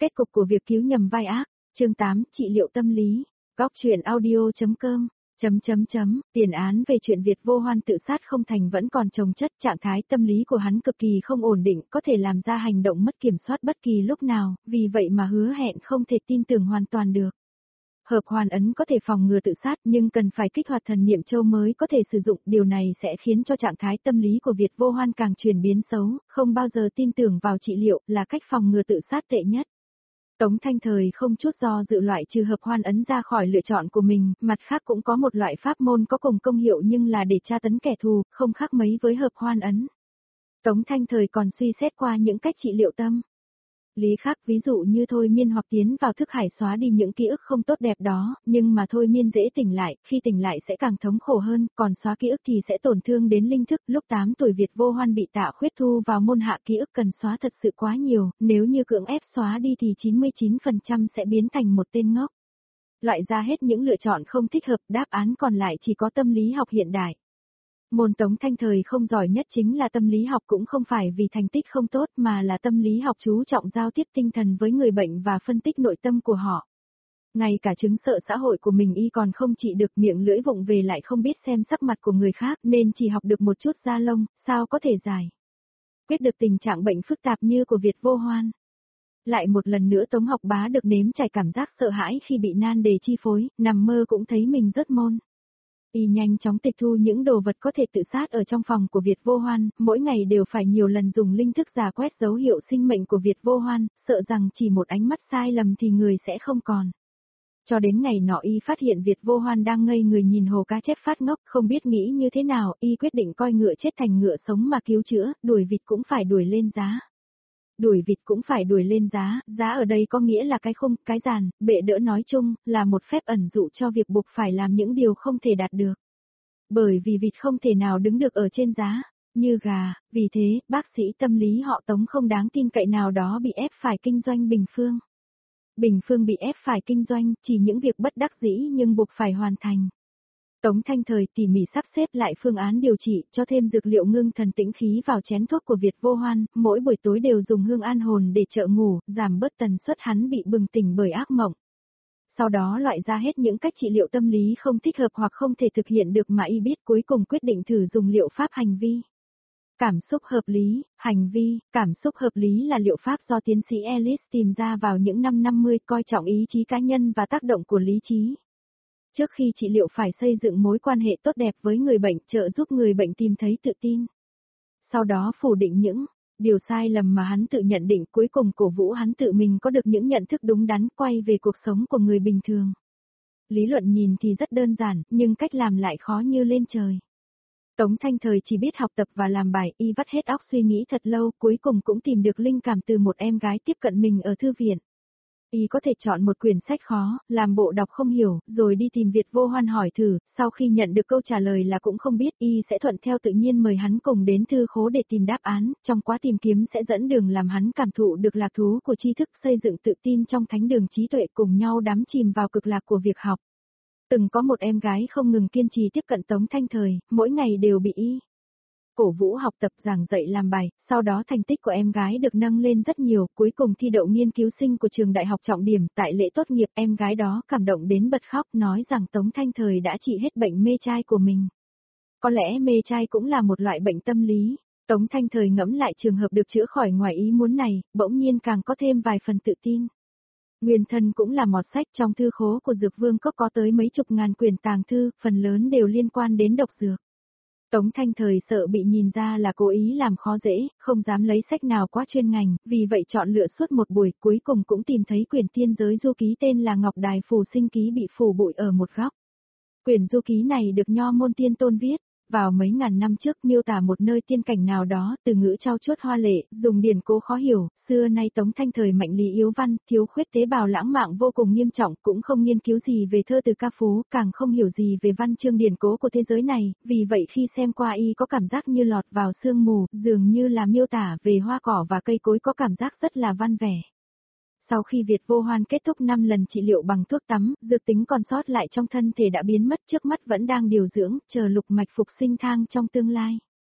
Kết cục của việc cứu nhầm vai ác. Chương 8, trị liệu tâm lý. Góc truyện audio.com. Tiền án về chuyện Việt Vô Hoan tự sát không thành vẫn còn chồng chất, trạng thái tâm lý của hắn cực kỳ không ổn định, có thể làm ra hành động mất kiểm soát bất kỳ lúc nào, vì vậy mà hứa hẹn không thể tin tưởng hoàn toàn được. Hợp hoàn ấn có thể phòng ngừa tự sát nhưng cần phải kích hoạt thần niệm châu mới có thể sử dụng, điều này sẽ khiến cho trạng thái tâm lý của Việt Vô Hoan càng chuyển biến xấu, không bao giờ tin tưởng vào trị liệu là cách phòng ngừa tự sát tệ nhất. Tống Thanh Thời không chút do dự loại trừ hợp hoan ấn ra khỏi lựa chọn của mình, mặt khác cũng có một loại pháp môn có cùng công hiệu nhưng là để tra tấn kẻ thù, không khác mấy với hợp hoan ấn. Tống Thanh Thời còn suy xét qua những cách trị liệu tâm lý khác, ví dụ như thôi miên hoặc tiến vào thức hải xóa đi những ký ức không tốt đẹp đó, nhưng mà thôi miên dễ tỉnh lại, khi tỉnh lại sẽ càng thống khổ hơn, còn xóa ký ức thì sẽ tổn thương đến linh thức. Lúc 8 tuổi Việt Vô Hoan bị Tạ Khuyết thu vào môn hạ, ký ức cần xóa thật sự quá nhiều, nếu như cưỡng ép xóa đi thì 99% sẽ biến thành một tên ngốc. Loại ra hết những lựa chọn không thích hợp, đáp án còn lại chỉ có tâm lý học hiện đại. Môn Tống Thanh Thời không giỏi nhất chính là tâm lý học, cũng không phải vì thành tích không tốt mà là tâm lý học chú trọng giao tiếp tinh thần với người bệnh và phân tích nội tâm của họ. Ngay cả chứng sợ xã hội của mình y còn không trị được, miệng lưỡi vụng về lại không biết xem sắc mặt của người khác nên chỉ học được một chút da lông, sao có thể giải quyết được tình trạng bệnh phức tạp như của Việt Vô Hoan. Lại một lần nữa Tống Học Bá được nếm trải cảm giác sợ hãi khi bị nan đề chi phối, nằm mơ cũng thấy mình rớt môn. Y nhanh chóng tịch thu những đồ vật có thể tự sát ở trong phòng của Việt Vô Hoan, mỗi ngày đều phải nhiều lần dùng linh thức rà quét dấu hiệu sinh mệnh của Việt Vô Hoan, sợ rằng chỉ một ánh mắt sai lầm thì người sẽ không còn. Cho đến ngày nọ y phát hiện Việt Vô Hoan đang ngây người nhìn hồ cá chép phát ngốc, không biết nghĩ như thế nào, y quyết định coi ngựa chết thành ngựa sống mà cứu chữa, đuổi vịt cũng phải đuổi lên giá. Đuổi vịt cũng phải đuổi lên giá, giá ở đây có nghĩa là cái khung, cái giàn, bệ đỡ, nói chung là một phép ẩn dụ cho việc buộc phải làm những điều không thể đạt được. Bởi vì vịt không thể nào đứng được ở trên giá, như gà, vì thế, bác sĩ tâm lý họ Tống không đáng tin cậy nào đó bị ép phải kinh doanh Bình Phương. Bình Phương bị ép phải kinh doanh, chỉ những việc bất đắc dĩ nhưng buộc phải hoàn thành. Tống Thanh Thời tỉ mỉ sắp xếp lại phương án điều trị, cho thêm dược liệu ngưng thần tĩnh khí vào chén thuốc của Việt Vô Hoan, mỗi buổi tối đều dùng hương an hồn để trợ ngủ, giảm bớt tần suất hắn bị bừng tỉnh bởi ác mộng. Sau đó loại ra hết những cách trị liệu tâm lý không thích hợp hoặc không thể thực hiện được mà y biết, cuối cùng quyết định thử dùng liệu pháp hành vi. Cảm xúc hợp lý, hành vi, cảm xúc hợp lý là liệu pháp do tiến sĩ Ellis tìm ra vào những năm 50, coi trọng ý chí cá nhân và tác động của lý trí. Trước khi trị liệu phải xây dựng mối quan hệ tốt đẹp với người bệnh, trợ giúp người bệnh tìm thấy tự tin. Sau đó phủ định những điều sai lầm mà hắn tự nhận định, cuối cùng cổ vũ hắn tự mình có được những nhận thức đúng đắn, quay về cuộc sống của người bình thường. Lý luận nhìn thì rất đơn giản, nhưng cách làm lại khó như lên trời. Tống Thanh Thời chỉ biết học tập và làm bài, y vắt hết óc suy nghĩ thật lâu, cuối cùng cũng tìm được linh cảm từ một em gái tiếp cận mình ở thư viện. Y có thể chọn một quyển sách khó, làm bộ đọc không hiểu, rồi đi tìm Việt Vô Hoan hỏi thử, sau khi nhận được câu trả lời là cũng không biết, y sẽ thuận theo tự nhiên mời hắn cùng đến thư khố để tìm đáp án, trong quá tìm kiếm sẽ dẫn đường làm hắn cảm thụ được lạc thú của tri thức, xây dựng tự tin trong thánh đường trí tuệ, cùng nhau đắm chìm vào cực lạc của việc học. Từng có một em gái không ngừng kiên trì tiếp cận Tống Thanh Thời, mỗi ngày đều bị y cổ vũ học tập, giảng dạy, làm bài, sau đó thành tích của em gái được nâng lên rất nhiều, cuối cùng thi đậu nghiên cứu sinh của trường đại học trọng điểm, tại lễ tốt nghiệp em gái đó cảm động đến bật khóc, nói rằng Tống Thanh Thời đã trị hết bệnh mê trai của mình. Có lẽ mê trai cũng là một loại bệnh tâm lý. Tống Thanh Thời ngẫm lại trường hợp được chữa khỏi ngoài ý muốn này, bỗng nhiên càng có thêm vài phần tự tin. Nguyên thân cũng là mọt sách, trong thư khố của Dược Vương Cốc có tới mấy chục ngàn quyển tàng thư, phần lớn đều liên quan đến độc dược. Tống Thanh Thời sợ bị nhìn ra là cố ý làm khó dễ, không dám lấy sách nào quá chuyên ngành, vì vậy chọn lựa suốt một buổi, cuối cùng cũng tìm thấy quyển tiên giới du ký tên là Ngọc Đài Phù Sinh Ký bị phủ bụi ở một góc. Quyển du ký này được Nho Môn Tiên Tôn viết vào mấy ngàn năm trước, miêu tả một nơi tiên cảnh nào đó, từ ngữ trau chuốt hoa lệ, dùng điển cố khó hiểu. Xưa nay Tống Thanh Thời mạnh lý yếu văn, thiếu khuyết tế bào lãng mạn vô cùng nghiêm trọng, cũng không nghiên cứu gì về thơ từ ca phú, càng không hiểu gì về văn chương điển cố của thế giới này, vì vậy khi xem qua y có cảm giác như lọt vào sương mù, dường như là miêu tả về hoa cỏ và cây cối, có cảm giác rất là văn vẻ. Sau khi Việt Vô Hoan kết thúc 5 lần trị liệu bằng thuốc tắm, dược tính còn sót lại trong thân thể đã biến mất, trước mắt vẫn đang điều dưỡng, chờ lục mạch phục sinh thang trong tương lai.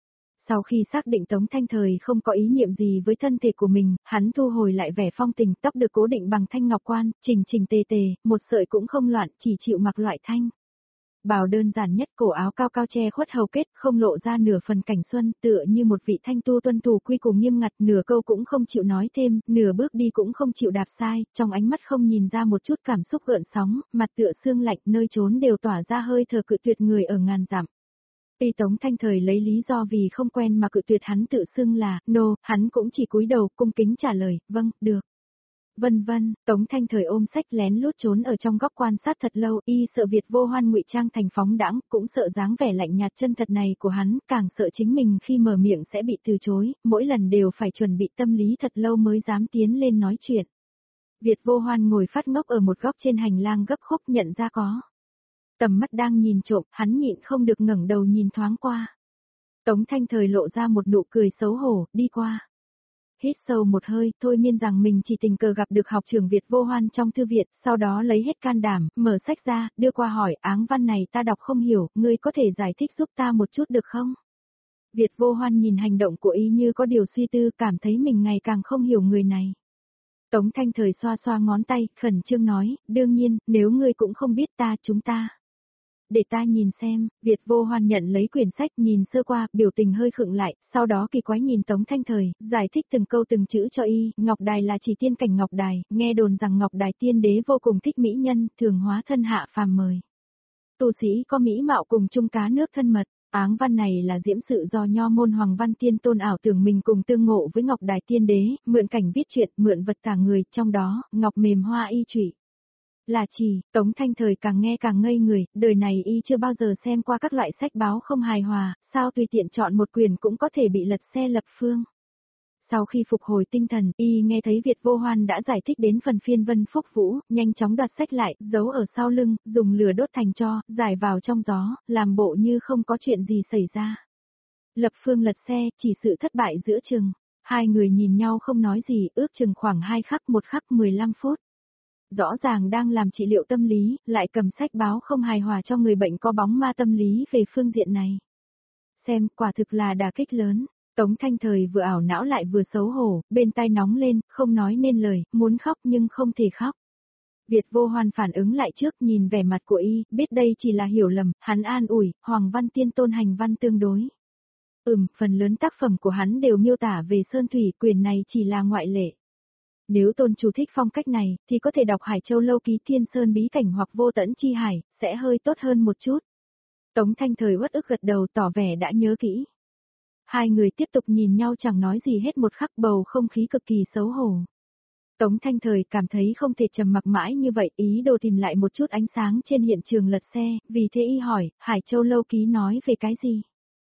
Sau khi xác định Tống Thanh Thời không có ý niệm gì với thân thể của mình, hắn thu hồi lại vẻ phong tình, tóc được cố định bằng thanh ngọc quan, chỉnh chỉnh tề tề, một sợi cũng không loạn, chỉ chịu mặc loại thanh bào đơn giản nhất, cổ áo cao cao che khuất hầu kết, không lộ ra nửa phần cảnh xuân, tựa như một vị thanh tu tuân thủ quy củ nghiêm ngặt, nửa câu cũng không chịu nói thêm, nửa bước đi cũng không chịu đạp sai, trong ánh mắt không nhìn ra một chút cảm xúc gợn sóng, mặt tựa xương lạnh, nơi trốn đều tỏa ra hơi thở cự tuyệt người ở ngàn dặm. Tuy Tống Thanh Thời lấy lý do vì không quen mà cự tuyệt hắn tự xưng là, hắn cũng chỉ cúi đầu cung kính trả lời, vâng, được. Vân vân, Tống Thanh Thời ôm sách lén lút trốn ở trong góc quan sát thật lâu, y sợ Việt Vô Hoan ngụy trang thành phóng đãng, cũng sợ dáng vẻ lạnh nhạt chân thật này của hắn, càng sợ chính mình khi mở miệng sẽ bị từ chối, mỗi lần đều phải chuẩn bị tâm lý thật lâu mới dám tiến lên nói chuyện. Việt Vô Hoan ngồi phát ngốc ở một góc trên hành lang gấp khúc, nhận ra có tầm mắt đang nhìn trộm, hắn nhịn không được ngẩng đầu nhìn thoáng qua. Tống Thanh Thời lộ ra một nụ cười xấu hổ, đi qua. Hít sâu một hơi, thôi miên rằng mình chỉ tình cờ gặp được học trưởng Việt Vô Hoan trong thư viện, sau đó lấy hết can đảm, mở sách ra, đưa qua hỏi, áng văn này ta đọc không hiểu, ngươi có thể giải thích giúp ta một chút được không? Việt Vô Hoan nhìn hành động của y như có điều suy tư, cảm thấy mình ngày càng không hiểu người này. Tống Thanh Thời xoa xoa ngón tay, khẩn trương nói, đương nhiên, nếu ngươi cũng không biết chúng ta. Để ta nhìn xem, Việt Vô Hoan nhận lấy quyển sách nhìn sơ qua, biểu tình hơi khựng lại, sau đó kỳ quái nhìn Tống Thanh Thời, giải thích từng câu từng chữ cho y, Ngọc Đài là chỉ tiên cảnh Ngọc Đài, nghe đồn rằng Ngọc Đài tiên đế vô cùng thích mỹ nhân, thường hóa thân hạ phàm mời. Tu sĩ có mỹ mạo cùng chung cá nước thân mật, áng văn này là diễm sự do nho môn Hoàng Văn Tiên Tôn ảo tưởng mình cùng tương ngộ với Ngọc Đài tiên đế, mượn cảnh viết chuyện, mượn vật tả người, trong đó, ngọc mềm hoa y trụy. Là chỉ, Tống Thanh Thời càng nghe càng ngây người, đời này y chưa bao giờ xem qua các loại sách báo không hài hòa, sao tùy tiện chọn một quyển cũng có thể bị lật xe lập phương. Sau khi phục hồi tinh thần, y nghe thấy Việt Vô Hoan đã giải thích đến phần phiên vân phúc vũ, nhanh chóng đoạt sách lại, giấu ở sau lưng, dùng lửa đốt thành tro, giải vào trong gió, làm bộ như không có chuyện gì xảy ra. Lập phương lật xe, chỉ sự thất bại giữa chừng. Hai người nhìn nhau không nói gì, ước chừng khoảng 2 khắc 1 khắc 15 phút. Rõ ràng đang làm trị liệu tâm lý, lại cầm sách báo không hài hòa cho người bệnh có bóng ma tâm lý về phương diện này. Xem, quả thực là đả kích lớn. Tống Thanh Thời vừa ảo não lại vừa xấu hổ, bên tai nóng lên, không nói nên lời, muốn khóc nhưng không thể khóc. Việt Vô Hoan phản ứng lại trước, nhìn vẻ mặt của y, biết đây chỉ là hiểu lầm, hắn an ủi, Hoàng Văn Tiên Tôn hành văn tương đối. Phần lớn tác phẩm của hắn đều miêu tả về sơn thủy, quyền này chỉ là ngoại lệ. Nếu tôn chủ thích phong cách này, thì có thể đọc Hải Châu Lâu Ký Thiên Sơn Bí Cảnh hoặc Vô Tẫn Chi Hải, sẽ hơi tốt hơn một chút. Tống Thanh Thời uất ức gật đầu tỏ vẻ đã nhớ kỹ. Hai người tiếp tục nhìn nhau chẳng nói gì hết, một khắc bầu không khí cực kỳ xấu hổ. Tống Thanh Thời cảm thấy không thể trầm mặc mãi như vậy, ý đồ tìm lại một chút ánh sáng trên hiện trường lật xe, vì thế y hỏi, Hải Châu Lâu Ký nói về cái gì?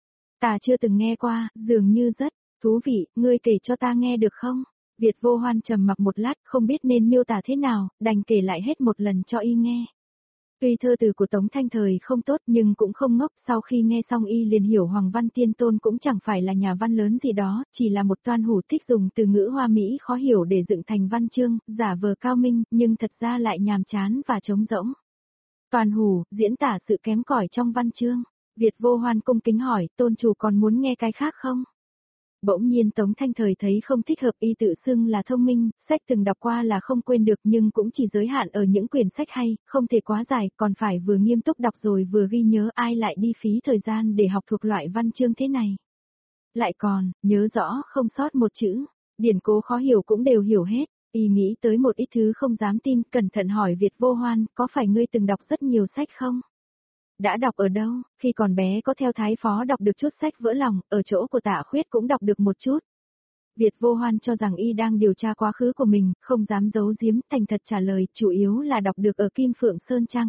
Ta chưa từng nghe qua, dường như rất thú vị, ngươi kể cho ta nghe được không? Việt Vô Hoan trầm mặc một lát, không biết nên miêu tả thế nào, đành kể lại hết một lần cho y nghe. Tuy thơ từ của Tống Thanh Thời không tốt nhưng cũng không ngốc, sau khi nghe xong y liền hiểu Hoàng Văn Tiên Tôn cũng chẳng phải là nhà văn lớn gì đó, chỉ là một toan hủ thích dùng từ ngữ hoa mỹ khó hiểu để dựng thành văn chương, giả vờ cao minh, nhưng thật ra lại nhàm chán và trống rỗng. Toan hủ, diễn tả sự kém cỏi trong văn chương. Việt Vô Hoan cung kính hỏi, tôn chủ còn muốn nghe cái khác không? Bỗng nhiên Tống Thanh Thời thấy không thích hợp, y tự xưng là thông minh, sách từng đọc qua là không quên được nhưng cũng chỉ giới hạn ở những quyển sách hay, không thể quá dài, còn phải vừa nghiêm túc đọc rồi vừa ghi nhớ, ai lại đi phí thời gian để học thuộc loại văn chương thế này. Lại còn, nhớ rõ không sót một chữ, điển cố khó hiểu cũng đều hiểu hết, y nghĩ tới một ít thứ không dám tin, cẩn thận hỏi Việt Vô Hoan, có phải ngươi từng đọc rất nhiều sách không? Đã đọc ở đâu, khi còn bé có theo thái phó đọc được chút sách vỡ lòng, ở chỗ của Tạ Khuyết cũng đọc được một chút. Việt Vô Hoan cho rằng y đang điều tra quá khứ của mình, không dám giấu giếm, thành thật trả lời, chủ yếu là đọc được ở Kim Phượng Sơn Trang,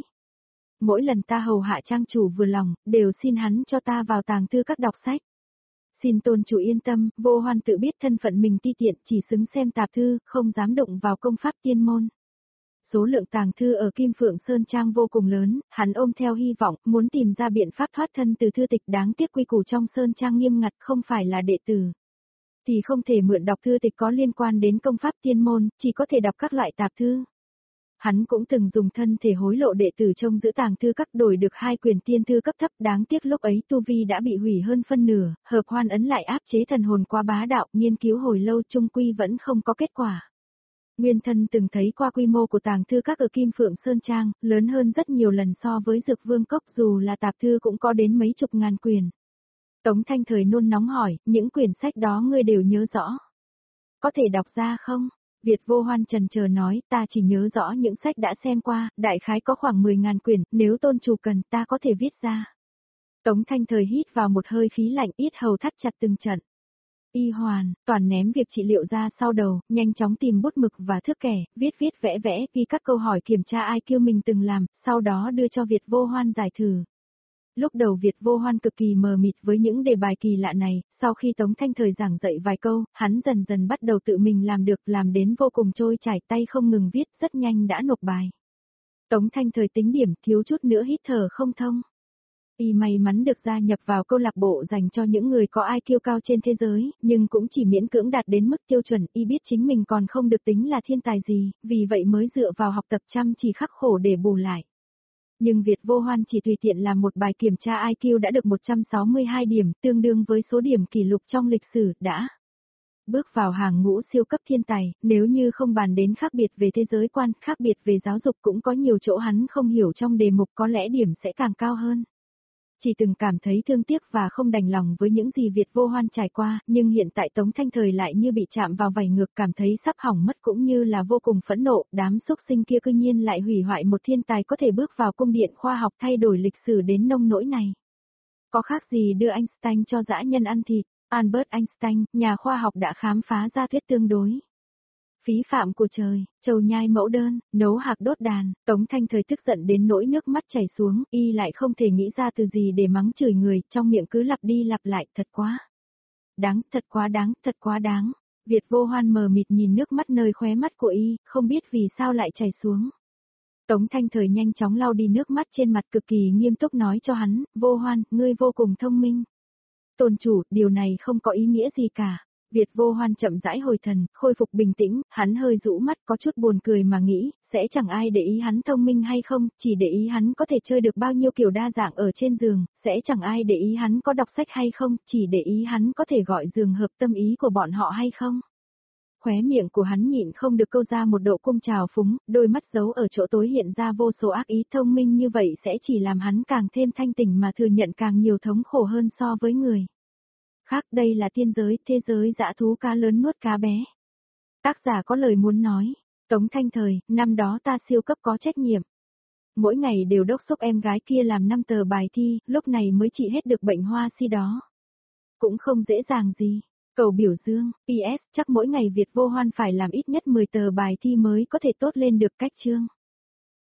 mỗi lần ta hầu hạ trang chủ vừa lòng, đều xin hắn cho ta vào tàng thư các đọc sách. Xin tôn chủ yên tâm, Vô Hoan tự biết thân phận mình ti tiện, chỉ xứng xem tạp thư, không dám động vào công pháp tiên môn. Số lượng tàng thư ở Kim Phượng Sơn Trang vô cùng lớn, hắn ôm theo hy vọng, muốn tìm ra biện pháp thoát thân từ thư tịch, đáng tiếc quy củ trong Sơn Trang nghiêm ngặt, không phải là đệ tử thì không thể mượn đọc thư tịch có liên quan đến công pháp tiên môn, chỉ có thể đọc các loại tạp thư. Hắn cũng từng dùng thân thể hối lộ đệ tử trông giữ tàng thư các đổi được 2 quyền tiên thư cấp thấp, đáng tiếc lúc ấy tu vi đã bị hủy hơn phân nửa, hợp hoan ấn lại áp chế thần hồn quá bá đạo, nghiên cứu hồi lâu chung quy vẫn không có kết quả. Nguyên thân từng thấy qua quy mô của tàng thư các ở Kim Phượng Sơn Trang, lớn hơn rất nhiều lần so với Dược Vương Cốc, dù là tạp thư cũng có đến mấy chục ngàn quyển. Tống Thanh Thời nôn nóng hỏi, những quyển sách đó ngươi đều nhớ rõ. Có thể đọc ra không? Việt Vô Hoan chần chờ nói, ta chỉ nhớ rõ những sách đã xem qua, đại khái có khoảng 10.000 quyển, nếu tôn chủ cần ta có thể viết ra. Tống Thanh Thời hít vào một hơi khí lạnh, yết hầu thắt chặt từng trận. Y Hoàn, toàn ném việc trị liệu ra sau đầu, nhanh chóng tìm bút mực và thước kẻ, viết vẽ vẽ, ghi các câu hỏi kiểm tra ai kêu mình từng làm, sau đó đưa cho Việt Vô Hoan giải thử. Lúc đầu Việt Vô Hoan cực kỳ mờ mịt với những đề bài kỳ lạ này, sau khi Tống Thanh Thời giảng dạy vài câu, hắn dần dần bắt đầu tự mình làm được, làm đến vô cùng trôi chảy, tay không ngừng viết, rất nhanh đã nộp bài. Tống Thanh Thời tính điểm, thiếu chút nữa hít thở không thông. Y may mắn được gia nhập vào câu lạc bộ dành cho những người có IQ cao trên thế giới, nhưng cũng chỉ miễn cưỡng đạt đến mức tiêu chuẩn. Y biết chính mình còn không được tính là thiên tài gì, vì vậy mới dựa vào học tập chăm chỉ khắc khổ để bù lại. Nhưng Việt Vô Hoan chỉ tùy tiện làm một bài kiểm tra IQ đã được 162 điểm, tương đương với số điểm kỷ lục trong lịch sử, đã bước vào hàng ngũ siêu cấp thiên tài. Nếu như không bàn đến khác biệt về thế giới quan, khác biệt về giáo dục, cũng có nhiều chỗ hắn không hiểu trong đề mục, có lẽ điểm sẽ càng cao hơn. Chỉ từng cảm thấy thương tiếc và không đành lòng với những gì Việt Vô Hoan trải qua, nhưng hiện tại Tống Thanh Thời lại như bị chạm vào vảy ngược, cảm thấy sắp hỏng mất, cũng như là vô cùng phẫn nộ, đám xúc sinh kia cư nhiên lại hủy hoại một thiên tài có thể bước vào cung điện khoa học, thay đổi lịch sử đến nông nỗi này. Có khác gì đưa Einstein cho dã nhân ăn thịt. Albert Einstein, nhà khoa học đã khám phá ra thuyết tương đối. Phí phạm của trời, trầu nhai mẫu đơn, nấu hạc đốt đàn. Tống Thanh Thời tức giận đến nỗi nước mắt chảy xuống, y lại không thể nghĩ ra từ gì để mắng chửi người, trong miệng cứ lặp đi lặp lại, thật quá đáng, thật quá đáng, thật quá đáng. Việt Vô Hoan mờ mịt nhìn nước mắt nơi khóe mắt của y, không biết vì sao lại chảy xuống. Tống Thanh Thời nhanh chóng lau đi nước mắt trên mặt, cực kỳ nghiêm túc nói cho hắn, Vô Hoan, ngươi vô cùng thông minh. Tôn chủ, điều này không có ý nghĩa gì cả. Việt Vô Hoan chậm rãi hồi thần, khôi phục bình tĩnh, hắn hơi rũ mắt, có chút buồn cười mà nghĩ, sẽ chẳng ai để ý hắn thông minh hay không, chỉ để ý hắn có thể chơi được bao nhiêu kiểu đa dạng ở trên giường, sẽ chẳng ai để ý hắn có đọc sách hay không, chỉ để ý hắn có thể gọi giường hợp tâm ý của bọn họ hay không. Khóe miệng của hắn nhịn không được câu ra một độ cung trào phúng, đôi mắt giấu ở chỗ tối hiện ra vô số ác ý. Thông minh như vậy sẽ chỉ làm hắn càng thêm thanh tỉnh mà thừa nhận càng nhiều thống khổ hơn so với người khác. Đây là thiên giới, thế giới dã thú, cá lớn nuốt cá bé. Tác giả có lời muốn nói. Tống Thanh Thời, năm đó ta siêu cấp có trách nhiệm. Mỗi ngày đều đốc thúc em gái kia làm 5 tờ bài thi, lúc này mới trị hết được bệnh hoa si đó. Cũng không dễ dàng gì. Cầu biểu dương, PS, chắc mỗi ngày Việt Vô Hoan phải làm ít nhất 10 tờ bài thi mới có thể tốt lên được cách chương.